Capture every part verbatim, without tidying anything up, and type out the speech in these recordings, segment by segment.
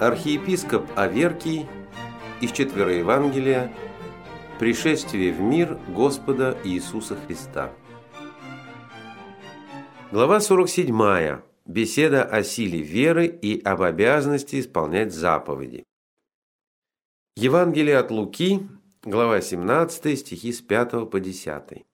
Архиепископ Аверкий из Четвероевангелия «Пришествие в мир Господа Иисуса Христа». Глава сорок седьмая. Беседа о силе веры и об обязанности исполнять заповеди. Евангелие от Луки, глава семнадцатая, стихи с пятого по десятый.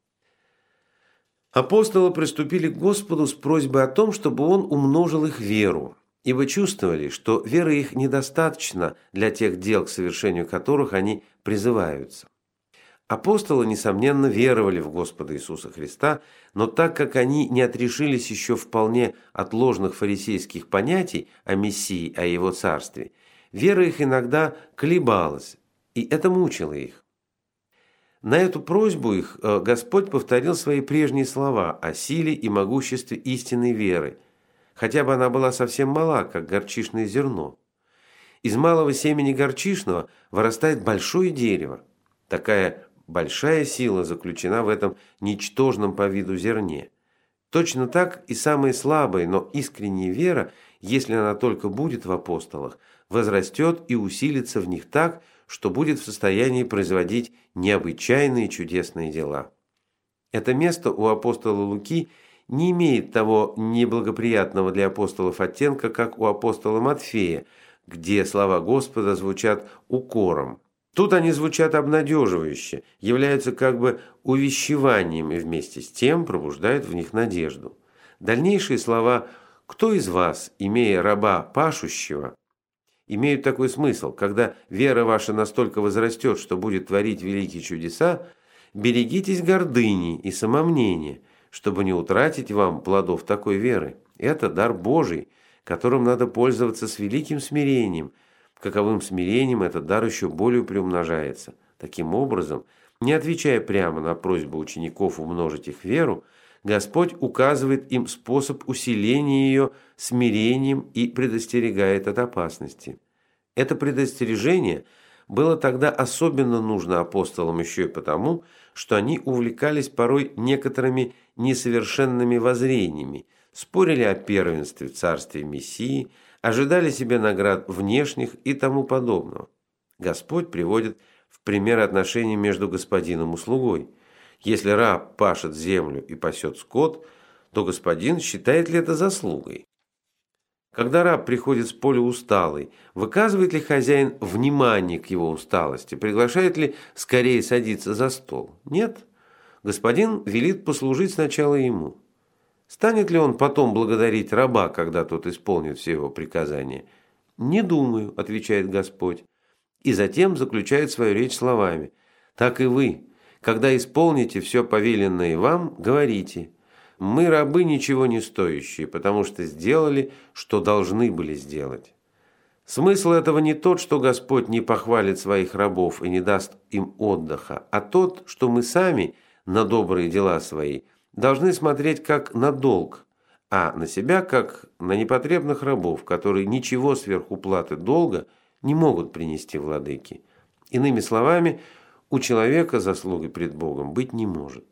Апостолы приступили к Господу с просьбой о том, чтобы Он умножил их веру, ибо чувствовали, что веры их недостаточно для тех дел, к совершению которых они призываются. Апостолы, несомненно, веровали в Господа Иисуса Христа, но так как они не отрешились еще вполне от ложных фарисейских понятий о Мессии, о Его царстве, вера их иногда колебалась, и это мучило их. На эту просьбу их Господь повторил свои прежние слова о силе и могуществе истинной веры, хотя бы она была совсем мала, как горчичное зерно. Из малого семени горчичного вырастает большое дерево. Такая большая сила заключена в этом ничтожном по виду зерне. Точно так и самая слабая, но искренняя вера, если она только будет в апостолах, возрастет и усилится в них так, что будет в состоянии производить необычайные чудесные дела. Это место у апостола Луки не имеет того неблагоприятного для апостолов оттенка, как у апостола Матфея, где слова Господа звучат укором. Тут они звучат обнадеживающе, являются как бы увещеванием и вместе с тем пробуждают в них надежду. Дальнейшие слова «Кто из вас, имея раба пашущего», имеют такой смысл: когда вера ваша настолько возрастет, что будет творить великие чудеса, берегитесь гордыни и самомнения, чтобы не утратить вам плодов такой веры. Это дар Божий, которым надо пользоваться с великим смирением. Каковым смирением этот дар еще более приумножается. Таким образом, не отвечая прямо на просьбу учеников умножить их веру, Господь указывает им способ усиления ее смирением и предостерегает от опасности. Это предостережение было тогда особенно нужно апостолам еще и потому, что они увлекались порой некоторыми несовершенными воззрениями, спорили о первенстве в царстве Мессии, ожидали себе наград внешних и тому подобного. Господь приводит в пример отношения между господином и слугой. Если раб пашет землю и пасет скот, то господин считает ли это заслугой? Когда раб приходит с поля усталый, выказывает ли хозяин внимание к его усталости, приглашает ли скорее садиться за стол? Нет. Господин велит послужить сначала ему. Станет ли он потом благодарить раба, когда тот исполнит все его приказания? «Не думаю», – отвечает Господь. И затем заключает свою речь словами: «Так и вы, когда исполните все повеленное вам, говорите: мы рабы ничего не стоящие, потому что сделали, что должны были сделать». Смысл этого не тот, что Господь не похвалит своих рабов и не даст им отдыха, а тот, что мы сами на добрые дела свои должны смотреть как на долг, а на себя как на непотребных рабов, которые ничего сверх уплаты долга не могут принести владыке. Иными словами, у человека заслуги пред Богом быть не может.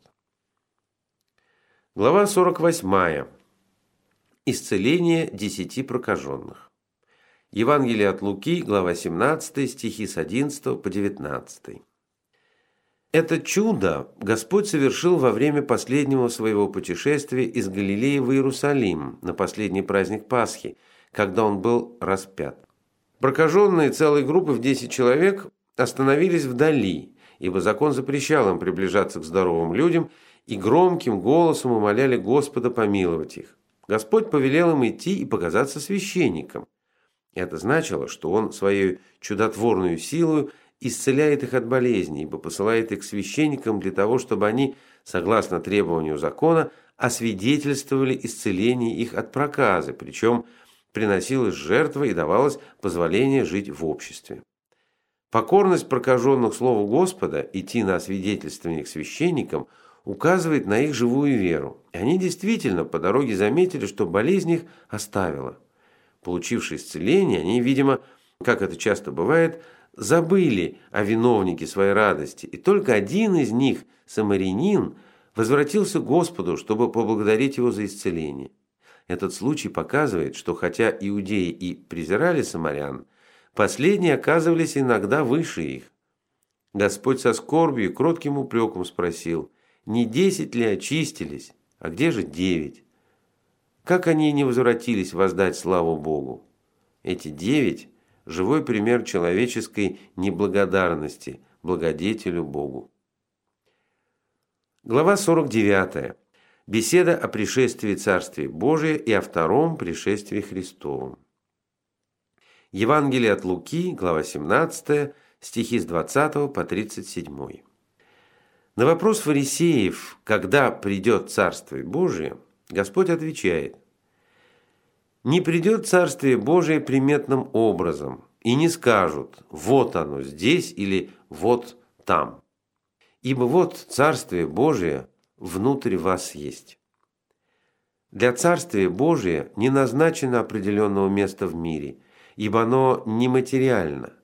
Глава сорок восьмая. Исцеление десяти прокаженных. Евангелие от Луки, глава семнадцатая, стихи с одиннадцатого по девятнадцатый. Это чудо Господь совершил во время последнего своего путешествия из Галилеи в Иерусалим на последний праздник Пасхи, когда Он был распят. Прокаженные целой группы в десять человек остановились вдали, ибо закон запрещал им приближаться к здоровым людям, и громким голосом умоляли Господа помиловать их. Господь повелел им идти и показаться священникам. Это значило, что Он своей чудотворной силой исцеляет их от болезней, ибо посылает их к священникам для того, чтобы они, согласно требованию закона, освидетельствовали исцеление их от проказы, причем приносилась жертва и давалось позволение жить в обществе. Покорность прокаженных Слову Господа, идти на освидетельствование к священникам, указывает на их живую веру. И они действительно по дороге заметили, что болезнь их оставила. Получившие исцеление, они, видимо, как это часто бывает, забыли о виновнике своей радости, и только один из них, самарянин, возвратился к Господу, чтобы поблагодарить его за исцеление. Этот случай показывает, что хотя иудеи и презирали самарян, последние оказывались иногда выше их. Господь со скорбью и кротким упреком спросил: не десять ли очистились, а где же девять? Как они не возвратились воздать славу Богу? Эти девять – живой пример человеческой неблагодарности благодетелю Богу. Глава сорок девятая. Беседа о пришествии Царствия Божия и о втором пришествии Христовом. Евангелие от Луки, глава семнадцатая, стихи с двадцатого по тридцать седьмой. На вопрос фарисеев, когда придет Царствие Божие, Господь отвечает: «Не придет Царствие Божие приметным образом, и не скажут: вот оно здесь или вот там. Ибо вот Царствие Божие внутрь вас есть». Для Царствия Божия не назначено определенного места в мире, ибо оно нематериально.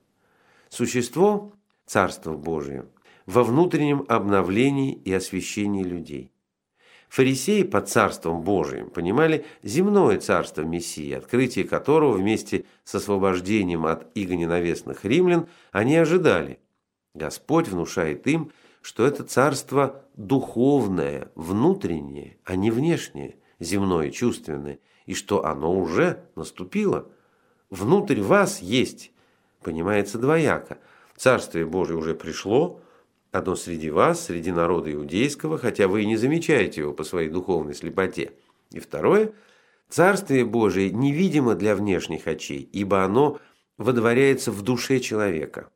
Существо Царства Божия во внутреннем обновлении и освящении людей. Фарисеи под Царством Божиим понимали земное царство Мессии, открытие которого вместе с освобождением от игоненавистных римлян они ожидали. Господь внушает им, что это царство духовное, внутреннее, а не внешнее, земное, чувственное, и что оно уже наступило. «Внутрь вас есть» понимается двояко. Царствие Божие уже пришло, оно среди вас, среди народа иудейского, хотя вы и не замечаете его по своей духовной слепоте. И второе, Царствие Божие невидимо для внешних очей, ибо оно водворяется в душе человека.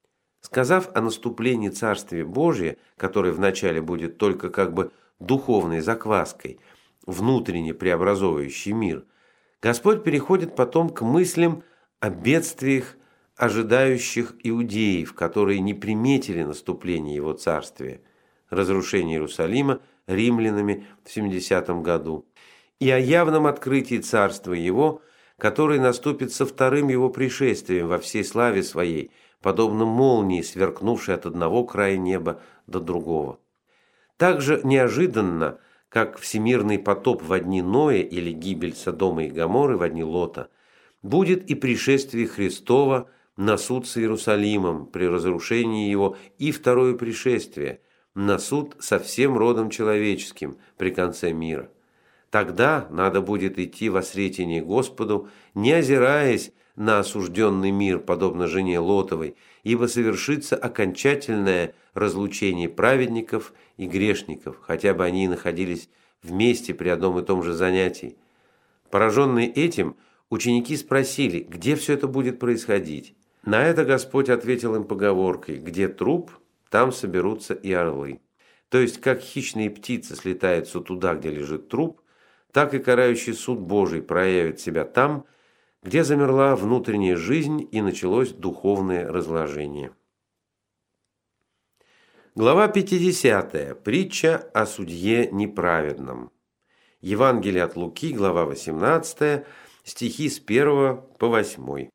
Сказав о наступлении Царствия Божия, которое вначале будет только как бы духовной закваской, внутренне преобразовывающий мир, Господь переходит потом к мыслям о бедствиях, ожидающих иудеев, которые не приметили наступление его царствия, разрушение Иерусалима римлянами в семидесятом году, и о явном открытии царства его, которое наступит со вторым его пришествием во всей славе своей, подобно молнии, сверкнувшей от одного края неба до другого. Так же неожиданно, как всемирный потоп в дни Ноя или гибель Содома и Гоморры в дни Лота, будет и пришествие Христова на суд с Иерусалимом при разрушении его, и второе пришествие на суд со всем родом человеческим при конце мира. Тогда надо будет идти во сретение Господу, не озираясь на осужденный мир, подобно жене Лотовой, ибо совершится окончательное разлучение праведников и грешников, хотя бы они и находились вместе при одном и том же занятии. Пораженные этим, ученики спросили, где все это будет происходить. На это Господь ответил им поговоркой: «Где труп, там соберутся и орлы». То есть, как хищные птицы слетаются туда, где лежит труп, так и карающий суд Божий проявит себя там, где замерла внутренняя жизнь и началось духовное разложение. Глава пятидесятая. Притча о судье неправедном. Евангелие от Луки, глава восемнадцатая, стихи с первого по восьмой.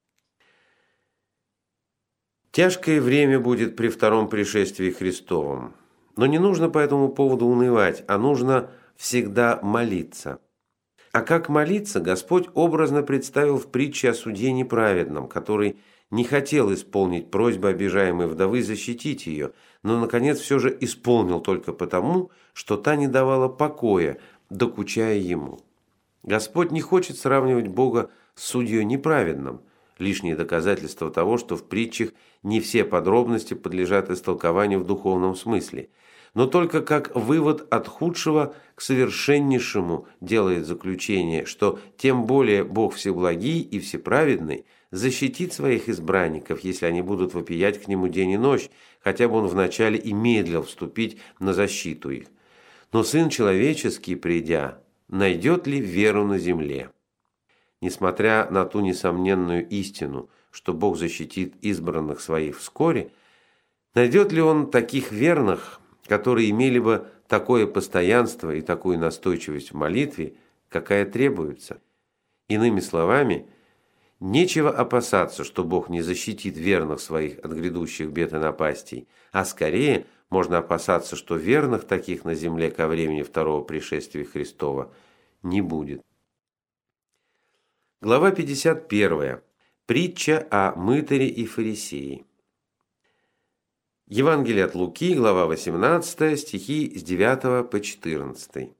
Тяжкое время будет при втором пришествии Христовом, но не нужно по этому поводу унывать, а нужно всегда молиться. А как молиться, Господь образно представил в притче о судье неправедном, который не хотел исполнить просьбу обижаемой вдовы защитить ее, но, наконец, все же исполнил только потому, что та не давала покоя, докучая ему. Господь не хочет сравнивать Бога с судьей неправедным. Лишнее доказательство того, что в притчах не все подробности подлежат истолкованию в духовном смысле, но только как вывод от худшего к совершеннейшему делает заключение, что тем более Бог всеблагий и всеправедный защитит своих избранников, если они будут вопиять к Нему день и ночь, хотя бы Он вначале и медлил вступить на защиту их. Но Сын Человеческий, придя, найдет ли веру на земле? Несмотря на ту несомненную истину, что Бог защитит избранных своих вскоре, найдет ли Он таких верных, которые имели бы такое постоянство и такую настойчивость в молитве, какая требуется? Иными словами, нечего опасаться, что Бог не защитит верных своих от грядущих бед и напастей, а скорее можно опасаться, что верных таких на земле ко времени второго пришествия Христова не будет. Глава пятьдесят первая. Притча о мытаре и фарисее. Евангелие от Луки, глава восемнадцатая, стихи с девятого по четырнадцатый.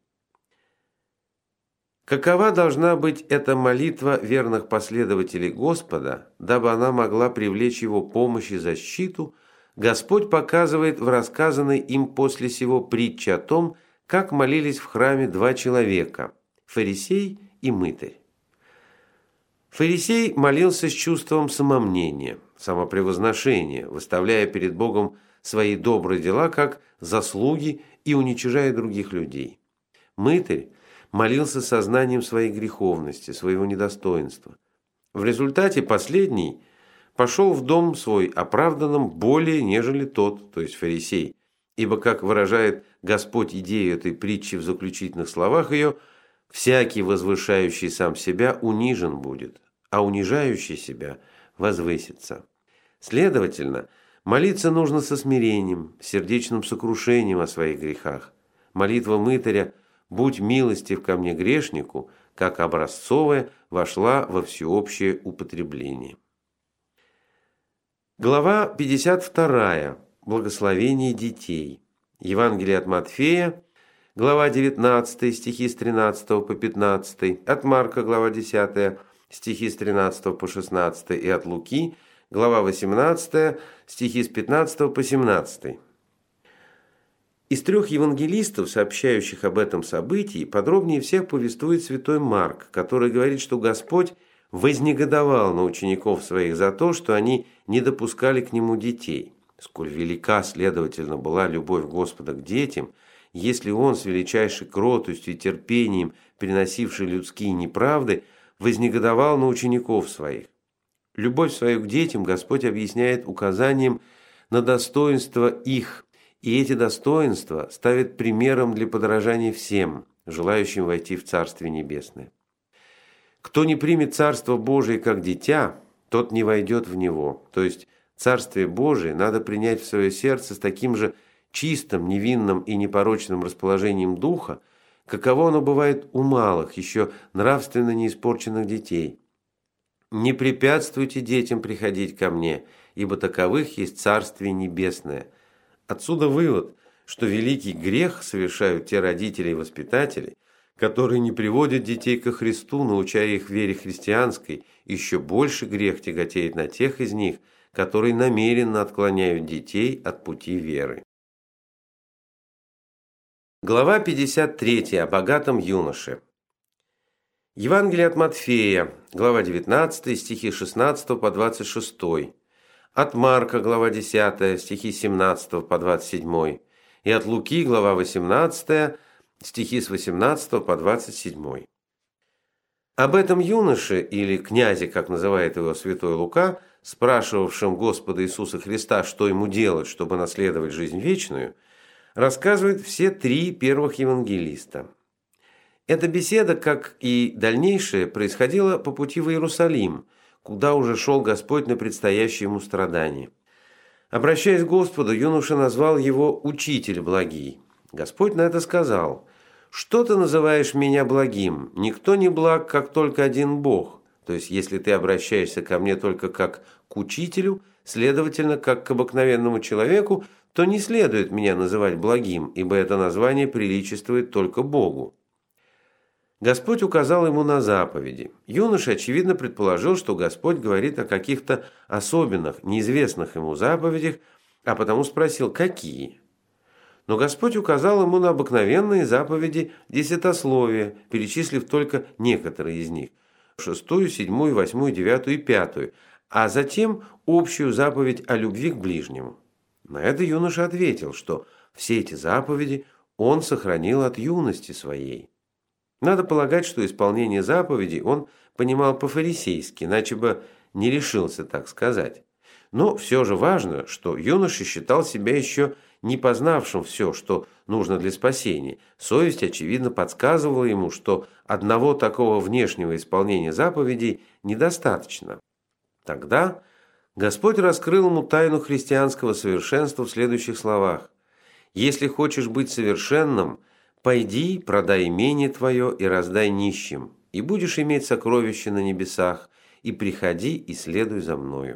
Какова должна быть эта молитва верных последователей Господа, дабы она могла привлечь его помощь и защиту, Господь показывает в рассказанной им после сего притче о том, как молились в храме два человека – фарисей и мытарь. Фарисей молился с чувством самомнения, самопревозношения, выставляя перед Богом свои добрые дела как заслуги и уничижая других людей. Мытарь молился сознанием своей греховности, своего недостоинства. В результате последний пошел в дом свой оправданным более, нежели тот, то есть фарисей, ибо, как выражает Господь идею этой притчи в заключительных словах ее, «Всякий, возвышающий сам себя, унижен будет, а унижающий себя возвысится». Следовательно, молиться нужно со смирением, сердечным сокрушением о своих грехах. Молитва мытаря «Будь милостив ко мне, грешнику», как образцовая, вошла во всеобщее употребление. Глава пятьдесят вторая. Благословение детей. Евангелие от Матфея, глава девятнадцатая, стихи с тринадцатого по пятнадцатый, от Марка, глава десятая, стихи с тринадцатого по шестнадцатый, и от Луки, глава восемнадцатая, стихи с пятнадцатого по семнадцатый. Из трех евангелистов, сообщающих об этом событии, подробнее всех повествует святой Марк, который говорит, что Господь вознегодовал на учеников своих за то, что они не допускали к нему детей. Сколь велика, следовательно, была любовь Господа к детям, если Он с величайшей кротостью и терпением, переносивший людские неправды, вознегодовал на учеников своих. Любовь свою к детям Господь объясняет указанием на достоинство их, и эти достоинства ставит примером для подражания всем, желающим войти в Царствие Небесное. Кто не примет Царство Божие как дитя, тот не войдет в него, то есть Царствие Божие надо принять в свое сердце с таким же чистым, невинным и непорочным расположением духа, каково оно бывает у малых, еще нравственно неиспорченных детей. «Не препятствуйте детям приходить ко мне, ибо таковых есть Царствие Небесное». Отсюда вывод, что великий грех совершают те родители и воспитатели, которые не приводят детей ко Христу, научая их вере христианской. Еще больше грех тяготеет на тех из них, которые намеренно отклоняют детей от пути веры. Глава пятьдесят третья. О богатом юноше. Евангелие от Матфея, глава девятнадцатая, стихи с шестнадцатого по двадцать шестой. От Марка, глава десятая, стихи с семнадцатого по двадцать седьмой. И от Луки, глава восемнадцатая, стихи с восемнадцатого по двадцать седьмой. Об этом юноше, или князе, как называет его святой Лука, спрашивавшем Господа Иисуса Христа, что ему делать, чтобы наследовать жизнь вечную, рассказывают все три первых евангелиста. Эта беседа, как и дальнейшее, происходила по пути в Иерусалим, куда уже шел Господь на предстоящее ему страдание. Обращаясь к Господу, юноша назвал его «Учитель благий». Господь на это сказал: «Что ты называешь меня благим? Никто не благ, как только один Бог». То есть, если ты обращаешься ко мне только как к учителю, следовательно, как к обыкновенному человеку, то не следует меня называть благим, ибо это название приличествует только Богу. Господь указал ему на заповеди. Юноша, очевидно, предположил, что Господь говорит о каких-то особенных, неизвестных ему заповедях, а потому спросил, какие. Но Господь указал ему на обыкновенные заповеди десятословия, перечислив только некоторые из них – шестую, седьмую, восьмую, девятую и пятую, а затем общую заповедь о любви к ближнему. На это юноша ответил, что все эти заповеди он сохранил от юности своей. Надо полагать, что исполнение заповедей он понимал по-фарисейски, иначе бы не решился так сказать. Но все же важно, что юноша считал себя еще не познавшим все, что нужно для спасения. Совесть, очевидно, подсказывала ему, что одного такого внешнего исполнения заповедей недостаточно. Тогда Господь раскрыл ему тайну христианского совершенства в следующих словах: «Если хочешь быть совершенным, пойди, продай имение твое и раздай нищим, и будешь иметь сокровища на небесах, и приходи и следуй за мною».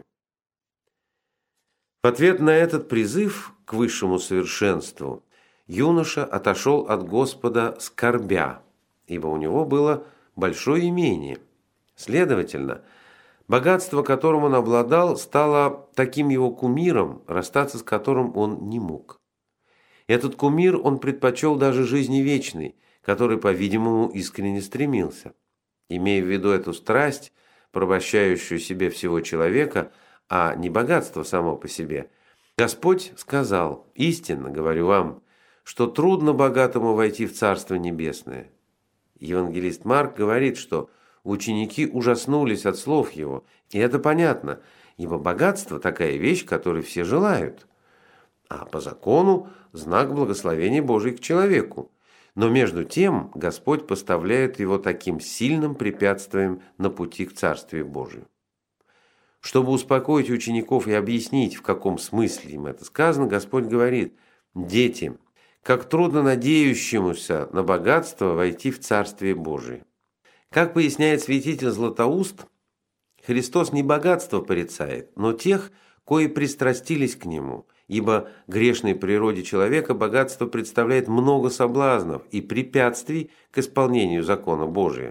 В ответ на этот призыв к высшему совершенству юноша отошел от Господа скорбя, ибо у него было большое имение. Следовательно, богатство, которым он обладал, стало таким его кумиром, расстаться с которым он не мог. Этот кумир он предпочел даже жизни вечной, которой, по-видимому, искренне стремился. Имея в виду эту страсть, порабощающую себе всего человека, а не богатство само по себе, Господь сказал: «Истинно говорю вам, что трудно богатому войти в Царство Небесное». Евангелист Марк говорит, что ученики ужаснулись от слов его, и это понятно, ибо богатство – такая вещь, которой все желают, а по закону – знак благословения Божий к человеку. Но между тем Господь поставляет его таким сильным препятствием на пути к Царствию Божию. Чтобы успокоить учеников и объяснить, в каком смысле им это сказано, Господь говорит: «Дети, как трудно надеющемуся на богатство войти в Царствие Божие». Как поясняет святитель Златоуст, Христос не богатство порицает, но тех, кои пристрастились к нему, ибо грешной природе человека богатство представляет много соблазнов и препятствий к исполнению закона Божия.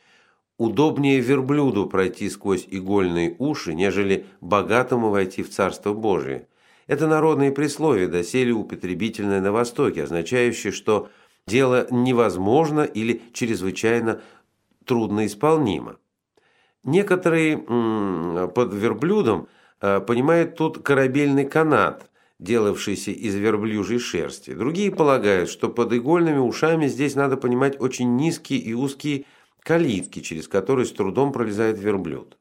Удобнее верблюду пройти сквозь игольные уши, нежели богатому войти в Царство Божие. Это народное присловие, доселе употребительное на Востоке, означающее, что дело невозможно или чрезвычайно трудноисполнимо. Некоторые м, под верблюдом э, понимают тут корабельный канат, делавшийся из верблюжьей шерсти. Другие полагают, что под игольными ушами здесь надо понимать очень низкие и узкие калитки, через которые с трудом пролезает верблюд.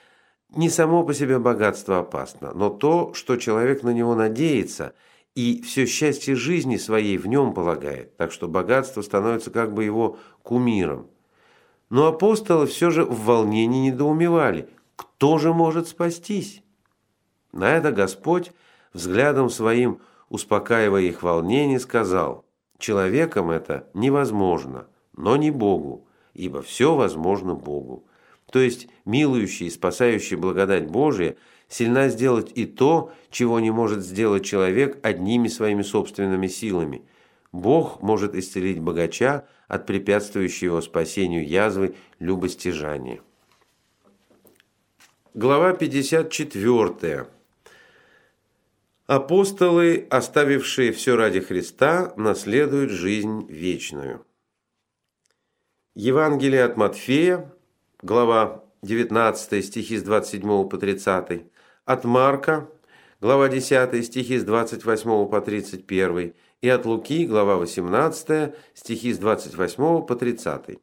Не само по себе богатство опасно, но то, что человек на него надеется и все счастье жизни своей в нем полагает, так что богатство становится как бы его кумиром. Но апостолы все же в волнении недоумевали: кто же может спастись? На это Господь, взглядом своим успокаивая их волнение, сказал: человеком это невозможно, но не Богу, ибо все возможно Богу. То есть милующий и спасающий благодать Божия сильна сделать и то, чего не может сделать человек одними своими собственными силами. Бог может исцелить богача от препятствующей его спасению язвы любостяжания. Глава пятьдесят четыре. Апостолы, оставившие все ради Христа, наследуют жизнь вечную. Евангелие от Матфея, глава девятнадцатая, стихи с двадцать седьмого по тридцатый, от Марка, глава десятая, стихи с двадцать восьмого по тридцать первый, и от Луки, глава восемнадцатая, стихи с двадцать восьмого по тридцатый.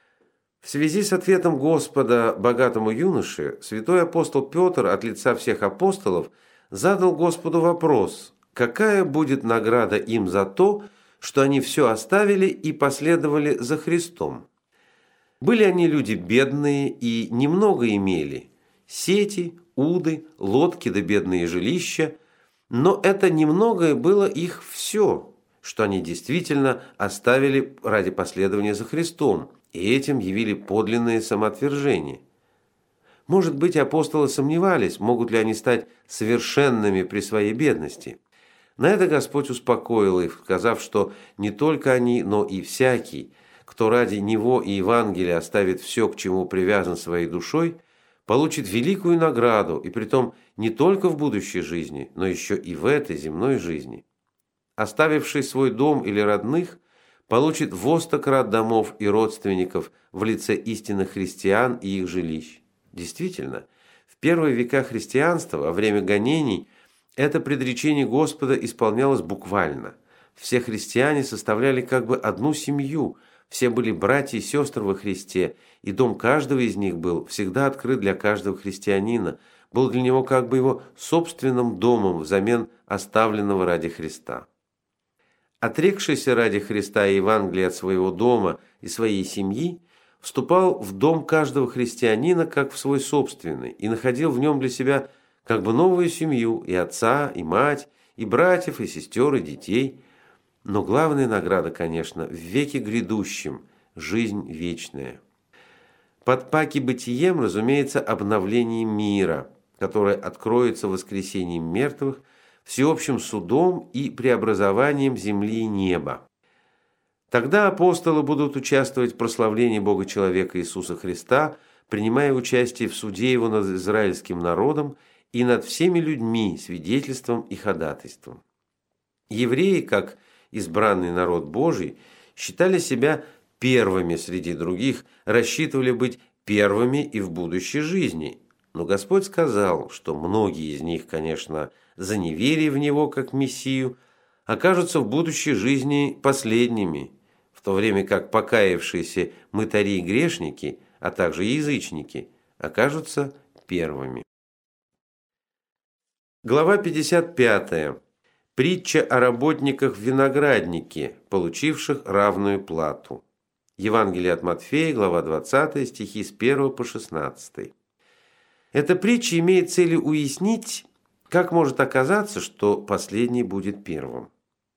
В связи с ответом Господа богатому юноше, святой апостол Петр от лица всех апостолов задал Господу вопрос: какая будет награда им за то, что они все оставили и последовали за Христом? Были они люди бедные и немного имели – сети, уды, лодки да бедные жилища, но это немногое было их все, что они действительно оставили ради последования за Христом, и этим явили подлинное самоотвержение. Может быть, апостолы сомневались, могут ли они стать совершенными при своей бедности. На это Господь успокоил их, сказав, что не только они, но и всякий, кто ради Него и Евангелия оставит все, к чему привязан своей душой, получит великую награду, и притом не только в будущей жизни, но еще и в этой земной жизни. Оставивший свой дом или родных, получит во сто крат домов и родственников в лице истинных христиан и их жилищ. Действительно, в первые века христианства, во время гонений, это предречение Господа исполнялось буквально. Все христиане составляли как бы одну семью, все были братья и сестры во Христе, и дом каждого из них был всегда открыт для каждого христианина, был для него как бы его собственным домом взамен оставленного ради Христа. Отрекшийся ради Христа и Евангелия от своего дома и своей семьи, вступал в дом каждого христианина как в свой собственный и находил в нем для себя как бы новую семью, и отца, и мать, и братьев, и сестер, и детей. Но главная награда, конечно, в веке грядущем – жизнь вечная. Под паки бытием, разумеется, обновление мира, которое откроется воскресением мертвых, всеобщим судом и преобразованием земли и неба. Тогда апостолы будут участвовать в прославлении Бога человека Иисуса Христа, принимая участие в суде Его над израильским народом и над всеми людьми свидетельством и ходатайством. Евреи, как избранный народ Божий, считали себя первыми среди других, рассчитывали быть первыми и в будущей жизни. Но Господь сказал, что многие из них, конечно, за неверие в Него как Мессию, окажутся в будущей жизни последними, в то время как покаявшиеся мытари и грешники, а также язычники, окажутся первыми. Глава пятьдесят пятая. Притча о работниках в винограднике, получивших равную плату. Евангелие от Матфея, глава двадцатая, стихи с первого по шестнадцатый. Эта притча имеет целью уяснить, как может оказаться, что последний будет первым.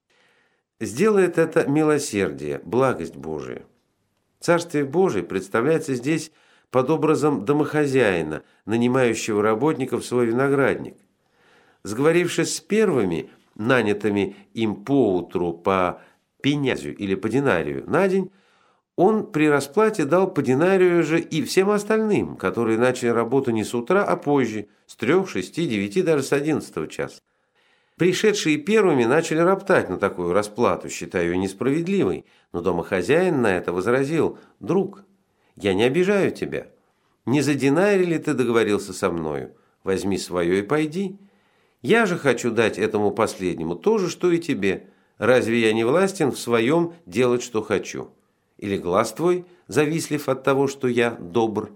Сделает это милосердие, благость Божия. Царствие Божие представляется здесь под образом домохозяина, нанимающего работников в свой виноградник. Сговорившись с первыми, нанятыми им поутру по пенязю или по динарию на день, он при расплате дал по динарию же и всем остальным, которые начали работу не с утра, а позже, с трех, шести, девяти, даже с одиннадцатого часа. Пришедшие первыми начали роптать на такую расплату, считая ее несправедливой, но домохозяин на это возразил: «Друг, я не обижаю тебя. Не за динарий ли ты договорился со мною? Возьми свое и пойди. Я же хочу дать этому последнему то же, что и тебе. Разве я не властен в своем делать, что хочу? Или глаз твой завислив от того, что я добр?»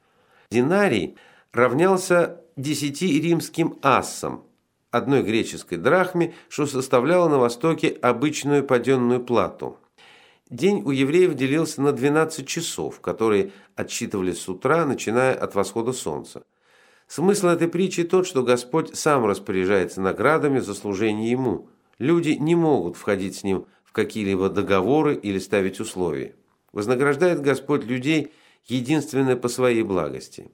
Динарий равнялся десяти римским ассам, одной греческой драхме, что составляло на Востоке обычную паденную плату. День у евреев делился на двенадцать часов, которые отсчитывались с утра, начиная от восхода солнца. Смысл этой притчи тот, что Господь сам распоряжается наградами за служение Ему. Люди не могут входить с Ним в какие-либо договоры или ставить условия. Вознаграждает Господь людей единственно по своей благости.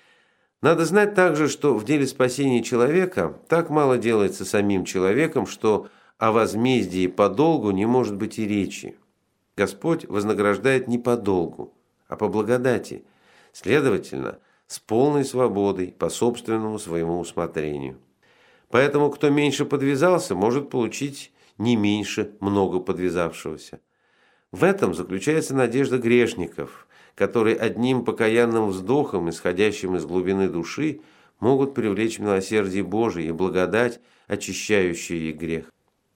Надо знать также, что в деле спасения человека так мало делается самим человеком, что о возмездии по долгу не может быть и речи. Господь вознаграждает не по долгу, а по благодати, следовательно, с полной свободой, по собственному своему усмотрению. Поэтому, кто меньше подвязался, может получить не меньше много подвязавшегося. В этом заключается надежда грешников, которые одним покаянным вздохом, исходящим из глубины души, могут привлечь милосердие Божие и благодать, очищающую их грех.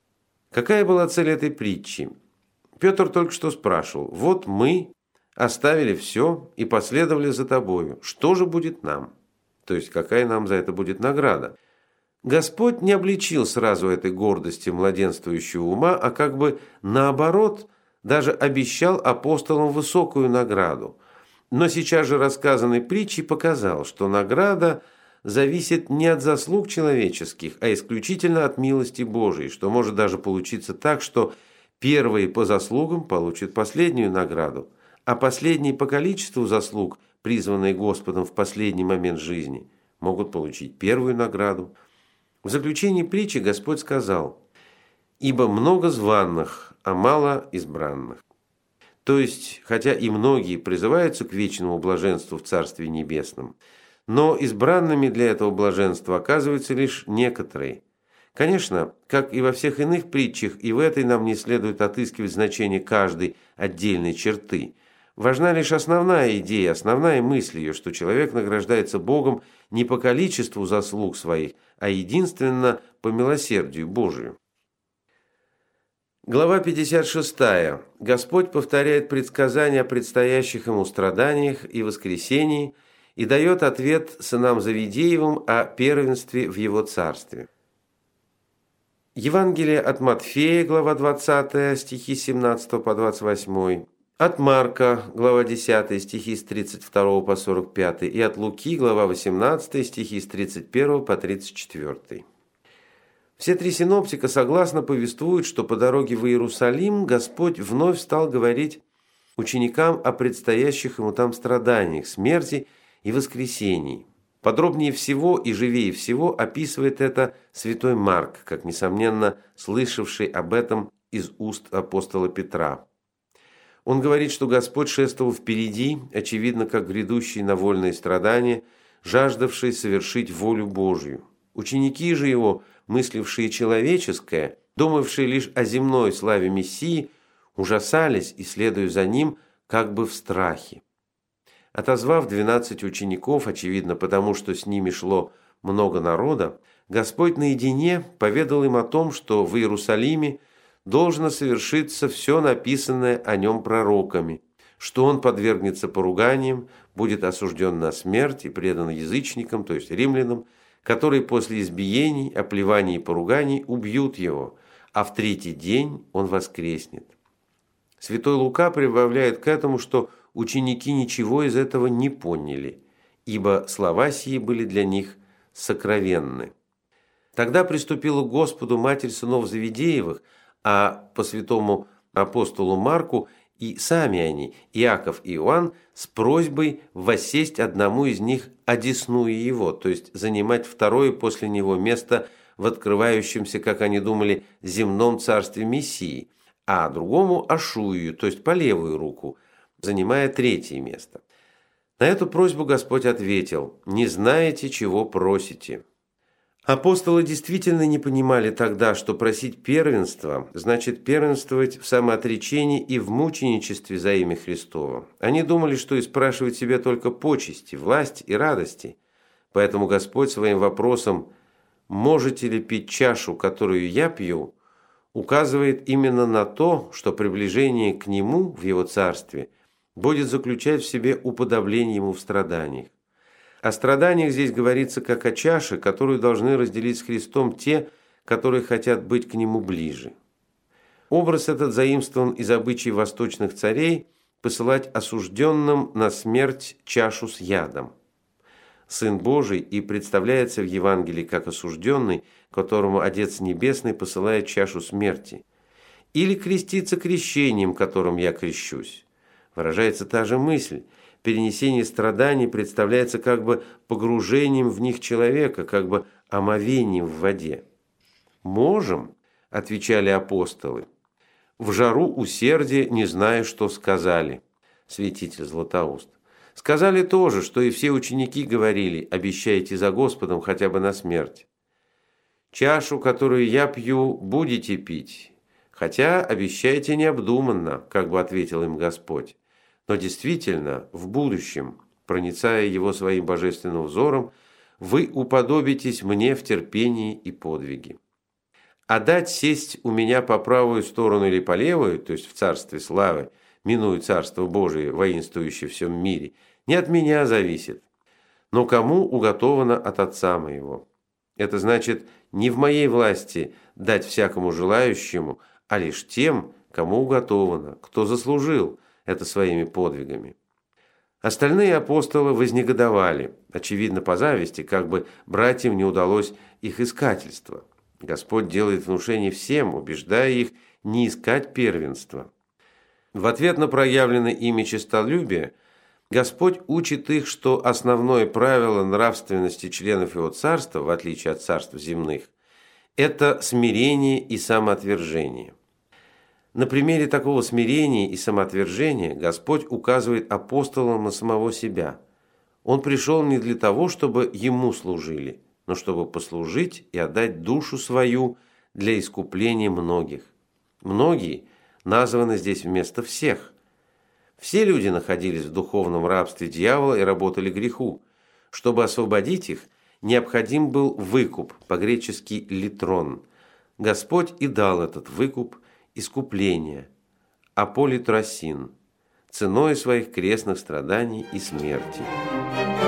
Какая была цель этой притчи? Петр только что спрашивал: «Вот мы оставили все и последовали за тобою. Что же будет нам?» То есть, какая нам за это будет награда? Господь не обличил сразу этой гордости младенствующего ума, а как бы наоборот, даже обещал апостолам высокую награду. Но сейчас же рассказанной притчей показал, что награда зависит не от заслуг человеческих, а исключительно от милости Божией, что может даже получиться так, что первые по заслугам получат последнюю награду, а последние по количеству заслуг, призванные Господом в последний момент жизни, могут получить первую награду. В заключении притчи Господь сказал: «Ибо много званных, а мало избранных». То есть, хотя и многие призываются к вечному блаженству в Царстве Небесном, но избранными для этого блаженства оказываются лишь некоторые. Конечно, как и во всех иных притчах, и в этой нам не следует отыскивать значение каждой отдельной черты. Важна лишь основная идея, основная мысль ее, что человек награждается Богом не по количеству заслуг своих, а единственно по милосердию Божию. Глава пятьдесят шестая. Господь повторяет предсказания о предстоящих ему страданиях и воскресении и дает ответ сынам Завидеевым о первенстве в его царстве. Евангелие от Матфея, глава двадцатая, стихи с семнадцатого по двадцать восьмой, от Марка, глава десятая, стихи с тридцать второго по сорок пятый, и от Луки, глава восемнадцатая, стихи с тридцать первого по тридцать четвёртый. Все три синоптика согласно повествуют, что по дороге в Иерусалим Господь вновь стал говорить ученикам о предстоящих ему там страданиях, смерти и воскресении. Подробнее всего и живее всего описывает это святой Марк, как, несомненно, слышавший об этом из уст апостола Петра. Он говорит, что Господь шествовал впереди, очевидно, как грядущий на вольные страдания, жаждавший совершить волю Божью. Ученики же его, мыслившие человеческое, думавшие лишь о земной славе Мессии, ужасались и, следуя за ним, как бы в страхе. Отозвав двенадцать учеников, очевидно, потому что с ними шло много народа, Господь наедине поведал им о том, что в Иерусалиме должно совершиться все написанное о нем пророками, что он подвергнется поруганиям, будет осужден на смерть и предан язычникам, то есть римлянам, которые после избиений, оплеваний и поруганий убьют его, а в третий день он воскреснет. Святой Лука прибавляет к этому, что ученики ничего из этого не поняли, ибо слова сии были для них сокровенны. Тогда приступила к Господу матерь сынов Завидеевых, а по святому апостолу Марку и сами они, Иаков и Иоанн, с просьбой воссесть одному из них одесную его, то есть занимать второе после него место в открывающемся, как они думали, земном царстве Мессии, а другому Ашую, то есть по левую руку, занимая третье место. На эту просьбу Господь ответил: «Не знаете, чего просите». Апостолы действительно не понимали тогда, что просить первенства значит первенствовать в самоотречении и в мученичестве за имя Христово. Они думали, что и спрашивать себе только почести, власть и радости. Поэтому Господь своим вопросом «можете ли пить чашу, которую я пью?» указывает именно на то, что приближение к Нему в Его Царстве будет заключать в себе уподобление Ему в страданиях. О страданиях здесь говорится как о чаше, которую должны разделить с Христом те, которые хотят быть к Нему ближе. Образ этот заимствован из обычаев восточных царей посылать осужденным на смерть чашу с ядом. Сын Божий и представляется в Евангелии как осужденный, которому Отец Небесный посылает чашу смерти. Или креститься крещением, которым я крещусь. Выражается та же мысль. Перенесение страданий представляется как бы погружением в них человека, как бы омовением в воде. «Можем», – отвечали апостолы, – «в жару усердия, не зная, что сказали», – святитель Златоуст. Сказали тоже, что и все ученики говорили: «Обещайте за Господом хотя бы на смерть». «Чашу, которую я пью, будете пить, хотя обещайте необдуманно», как бы ответил им Господь. Но действительно, в будущем, проницая его своим божественным взором, вы уподобитесь мне в терпении и подвиге. А дать сесть у меня по правую сторону или по левую, то есть в царстве славы, минуя царство Божие, воинствующее в всем мире, не от меня зависит, но кому уготовано от Отца моего. Это значит, не в моей власти дать всякому желающему, а лишь тем, кому уготовано, кто заслужил это своими подвигами. Остальные апостолы вознегодовали, очевидно по зависти, как бы братьям не удалось их искательство. Господь делает внушение всем, убеждая их не искать первенства. В ответ на проявленное ими честолюбие Господь учит их, что основное правило нравственности членов Его царства, в отличие от царств земных, это смирение и самоотвержение. На примере такого смирения и самоотвержения Господь указывает апостолам на самого себя. Он пришел не для того, чтобы Ему служили, но чтобы послужить и отдать душу свою для искупления многих. Многие названы здесь вместо всех. Все люди находились в духовном рабстве дьявола и работали греху. Чтобы освободить их, необходим был выкуп, по-гречески «литрон». Господь и дал этот выкуп, искупление, аполитросин, ценой своих крестных страданий и смерти.